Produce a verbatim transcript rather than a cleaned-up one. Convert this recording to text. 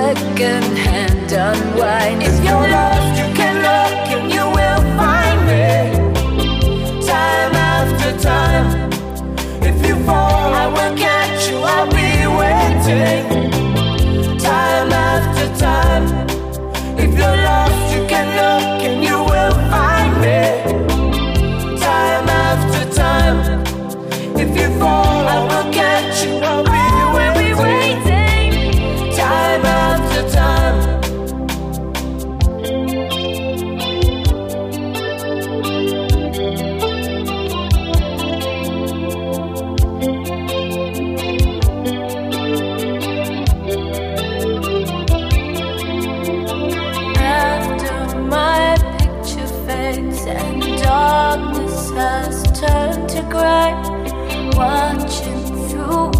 second-hand unwind. If you're lost, you can look and you will find me. Time after time. If you fall, I will catch you, I'll be waiting. Time after time. If you're lost, you can look and you will find me. Time after time. If you fall, I will catch you, I'll be waiting. Time after time. And darkness has turned to gray, watching through